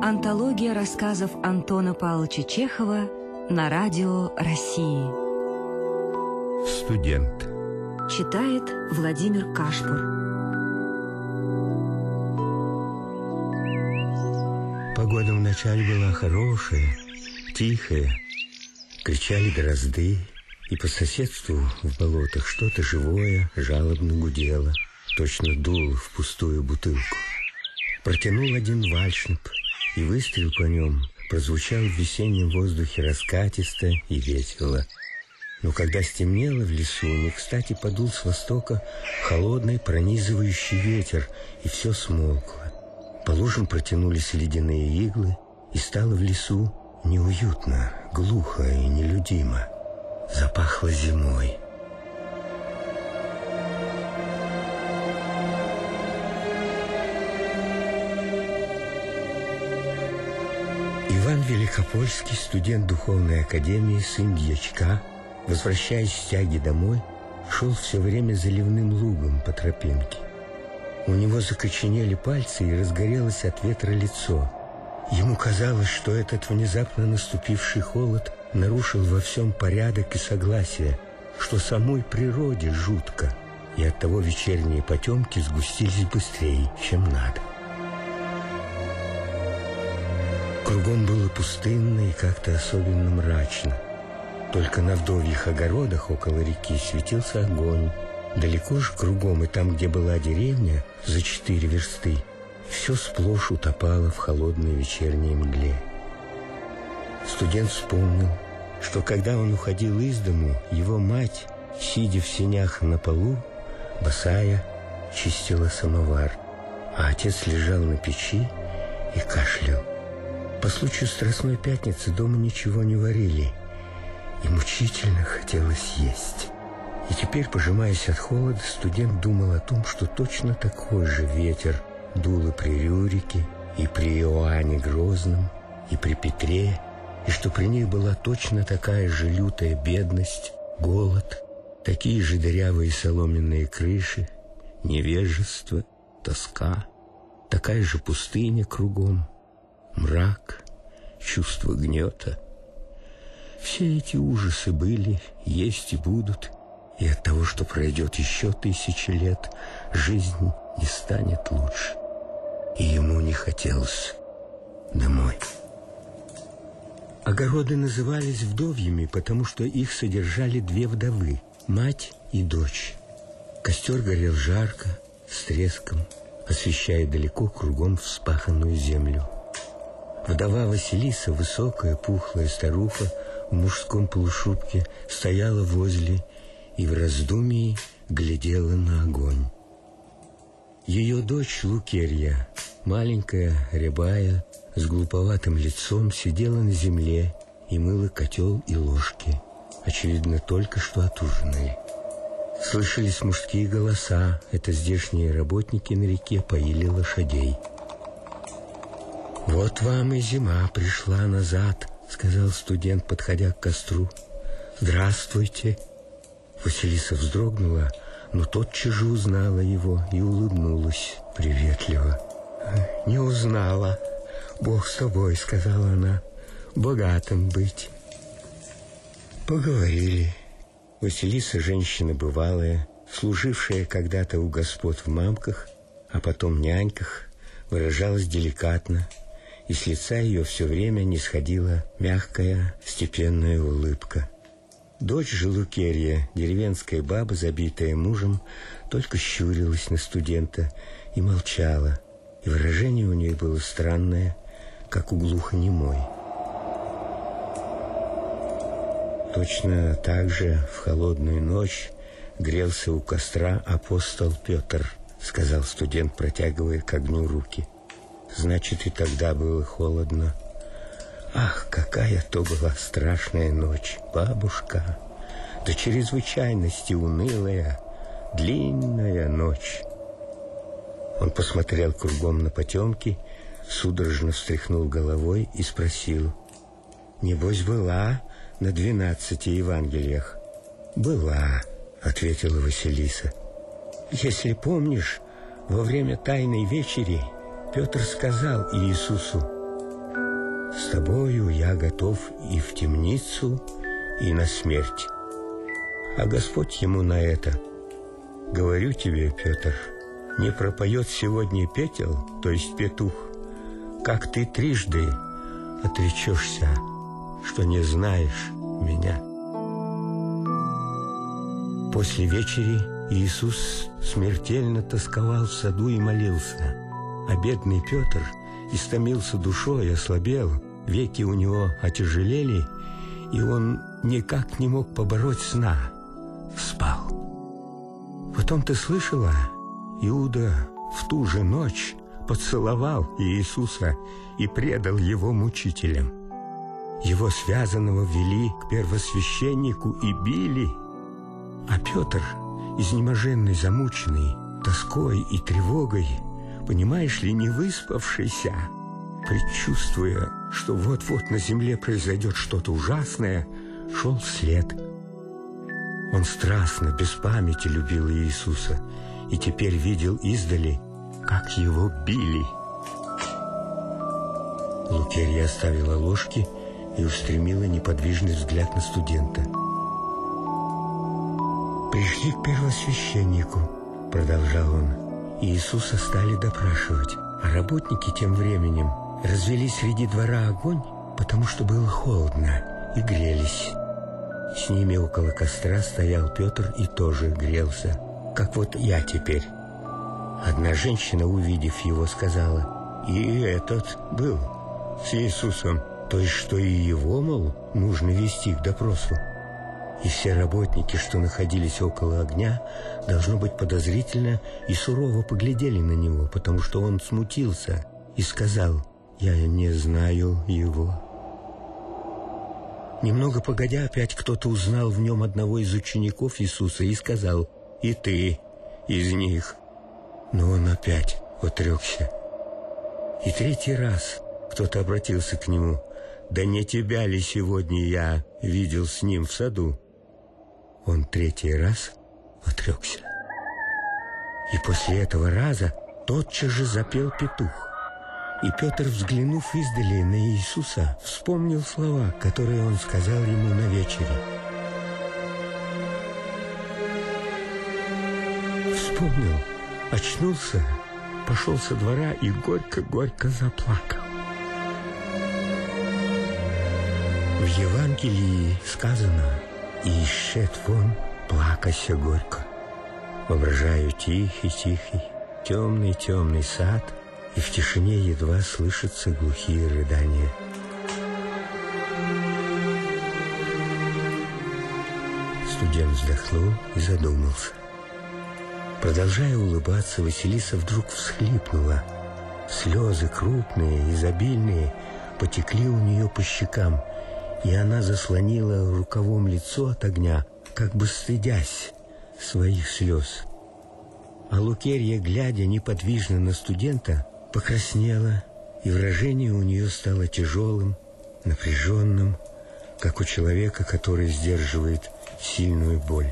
Антология рассказов Антона Павловича Чехова на радио России. Студент. Читает Владимир Кашпур. Погода вначале была хорошая, тихая. Кричали дрозды, и по соседству в болотах что-то живое жалобно гудело, точно дуло в пустую бутылку. Протянул один вальшнеп, и выстрел по нем прозвучал в весеннем воздухе раскатисто и весело. Но когда стемнело в лесу, не кстати подул с востока холодный пронизывающий ветер, и все смолкло. По лужам протянулись ледяные иглы, и стало в лесу неуютно, глухо и нелюдимо. Запахло зимой. Иван Великопольский, студент духовной академии, сын дьячка, возвращаясь с тяги домой, шел все время заливным лугом по тропинке. У него закоченели пальцы и разгорелось от ветра лицо. Ему казалось, что этот внезапно наступивший холод нарушил во всем порядок и согласие, что самой природе жутко, и оттого вечерние потемки сгустились быстрее, чем надо. Кругом было пустынно и как-то особенно мрачно. Только на вдовьих огородах около реки светился огонь. Далеко же кругом, и там, где была деревня, за 4 версты, все сплошь утопало в холодной вечерней мгле. Студент вспомнил, что когда он уходил из дому, его мать, сидя в сенях на полу, босая, чистила самовар, а отец лежал на печи и кашлял. По случаю Страстной Пятницы дома ничего не варили, и мучительно хотелось есть. И теперь, пожимаясь от холода, студент думал о том, что точно такой же ветер дул и при Рюрике, и при Иоанне Грозном, и при Петре, и что при них была точно такая же лютая бедность, голод, такие же дырявые соломенные крыши, невежество, тоска, такая же пустыня кругом, мрак, чувство гнета. Все эти ужасы были, есть и будут, и от того, что пройдет еще 1000 лет, жизнь не станет лучше. И ему не хотелось домой. Огороды назывались вдовьями, потому что их содержали 2 вдовы, мать и дочь. Костер горел жарко, с треском, освещая далеко кругом вспаханную землю. Вдова Василиса, высокая, пухлая старуха в мужском полушубке, стояла возле и в раздумии глядела на огонь. Ее дочь Лукерья, маленькая, рябая, с глуповатым лицом, сидела на земле и мыла котел и ложки, очевидно, только что отужинали. Слышались мужские голоса, это здешние работники на реке поили лошадей. «Вот вам и зима пришла назад», — сказал студент, подходя к костру. «Здравствуйте». Василиса вздрогнула, но тотчас же узнала его и улыбнулась приветливо. «Не узнала. Бог с тобой», — сказала она, — «богатым быть». Поговорили. Василиса — женщина бывалая, служившая когда-то у господ в мамках, а потом няньках, выражалась деликатно, и с лица ее все время не сходила мягкая, степенная улыбка. Дочь же Лукерья, деревенская баба, забитая мужем, только щурилась на студента и молчала, и выражение у нее было странное, как у глухонемой. Точно так же в холодную ночь грелся у костра апостол Петр, сказал студент, протягивая к огню руки. Значит, и тогда было холодно. Ах, какая то была страшная ночь, бабушка! До чрезвычайности унылая, длинная ночь. Он посмотрел кругом на потемки, судорожно встряхнул головой и спросил: «Небось, была на 12 Евангелиях?» «Была», — ответила Василиса. «Если помнишь, во время Тайной вечери Петр сказал Иисусу: с тобою я готов и в темницу, и на смерть. А Господь ему на это: говорю тебе, Петр, не пропоет сегодня петел, то есть петух, как ты трижды отречешься, что не знаешь меня. После вечери Иисус смертельно тосковал в саду и молился, а бедный Петр истомился душой, ослабел, веки у него отяжелели, и он никак не мог побороть сна, спал. Потом ты слышала, Иуда в ту же ночь поцеловал Иисуса и предал его мучителям. Его связанного вели к первосвященнику и били, а Петр, изнеможенный, замученный тоской и тревогой, понимаешь ли, не выспавшийся, предчувствуя, что вот-вот на земле произойдет что-то ужасное, шел вслед. Он страстно, без памяти любил Иисуса и теперь видел издали, как его били. Лукерья оставила ложки и устремила неподвижный взгляд на студента. «Пришли к первосвященнику», — продолжал он, — и Иисуса стали допрашивать, а работники тем временем развели среди двора огонь, потому что было холодно, и грелись. С ними около костра стоял Петр и тоже грелся, как вот я теперь. Одна женщина, увидев его, сказала: «И этот был с Иисусом», то есть, что и его, мол, нужно вести к допросу. И все работники, что находились около огня, должно быть, подозрительно и сурово поглядели на него, потому что он смутился и сказал: «Я не знаю его». Немного погодя, опять кто-то узнал в нем одного из учеников Иисуса и сказал: «И ты из них». Но он опять отрекся. И третий раз кто-то обратился к нему: «Да не тебя ли сегодня я видел с ним в саду?» Он третий раз отрекся. И после этого раза тотчас же запел петух. И Петр, взглянув издали на Иисуса, вспомнил слова, которые он сказал ему на вечере. Вспомнил, очнулся, пошел со двора и горько-горько заплакал. В Евангелии сказано: «И исшед вон, плакася горько». Воображаю тихий-тихий, темный-темный сад, и в тишине едва слышатся глухие рыдания. Студент вздохнул и задумался. Продолжая улыбаться, Василиса вдруг всхлипнула. Слезы крупные, изобильные, потекли у нее по щекам, и она заслонила рукавом лицо от огня, как бы стыдясь своих слез. А Лукерья, глядя неподвижно на студента, покраснела, и выражение у нее стало тяжелым, напряженным, как у человека, который сдерживает сильную боль.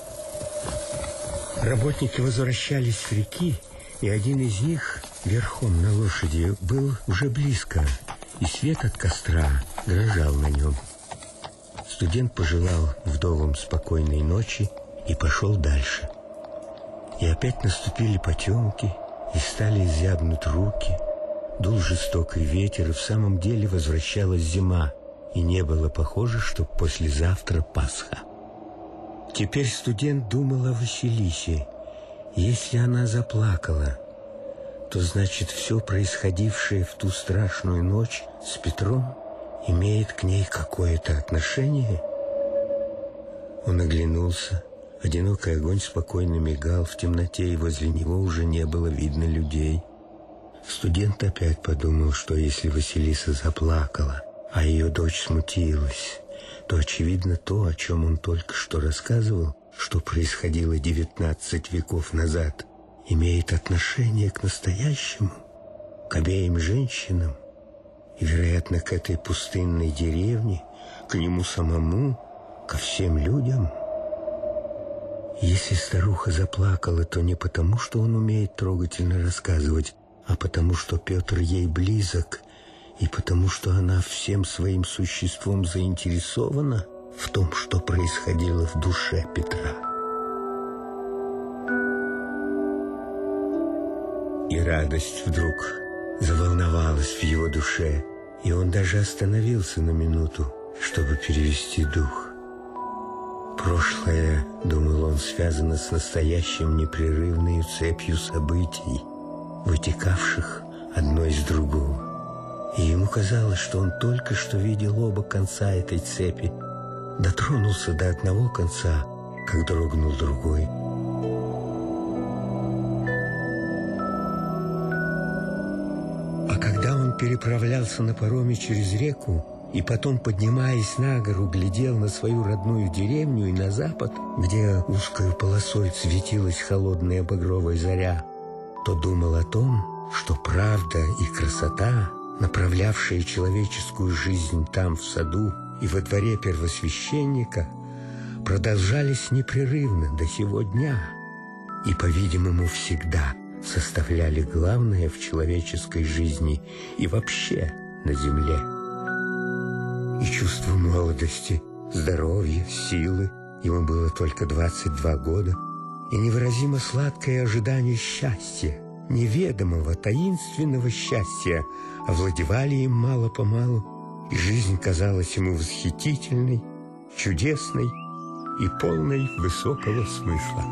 Работники возвращались с реки, и один из них, верхом на лошади, был уже близко, и свет от костра дрожал на нем. Студент пожелал вдовам спокойной ночи и пошел дальше. И опять наступили потемки, и стали зябнуть руки. Дул жестокий ветер, и в самом деле возвращалась зима, и не было похоже, что послезавтра Пасха. Теперь студент думал о Василисе. Если она заплакала, то значит, все происходившее в ту страшную ночь с Петром имеет к ней какое-то отношение. Он оглянулся. Одинокий огонь спокойно мигал в темноте, и возле него уже не было видно людей. Студент опять подумал, что если Василиса заплакала, а ее дочь смутилась, то, очевидно, то, о чем он только что рассказывал, что происходило 19 веков назад, имеет отношение к настоящему, к обеим женщинам, и, вероятно, к этой пустынной деревне, к нему самому, ко всем людям. Если старуха заплакала, то не потому, что он умеет трогательно рассказывать, а потому, что Петр ей близок, и потому что она всем своим существом заинтересована в том, что происходило в душе Петра. И радость вдруг заволновалась в его душе, и он даже остановился на минуту, чтобы перевести дух. Прошлое, думал он, связано с настоящим непрерывной цепью событий, вытекавших одно из другого. И ему казалось, что он только что видел оба конца этой цепи, дотронулся до одного конца, как дрогнул другой. А когда он переправлялся на пароме через реку и потом, поднимаясь на гору, глядел на свою родную деревню и на запад, где узкой полосой светилась холодная багровая заря, то думал о том, что правда и красота, направлявшие человеческую жизнь там, в саду и во дворе первосвященника, продолжались непрерывно до сего дня и, по-видимому, всегда составляли главное в человеческой жизни и вообще на земле. И чувство молодости, здоровья, силы, ему было только 22 года, и невыразимо сладкое ожидание счастья, неведомого, таинственного счастья, овладевали им мало-помалу, и жизнь казалась ему восхитительной, чудесной и полной высокого смысла.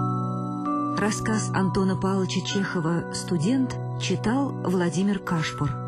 Рассказ Антона Павловича Чехова «Студент» читал Владимир Кашпур.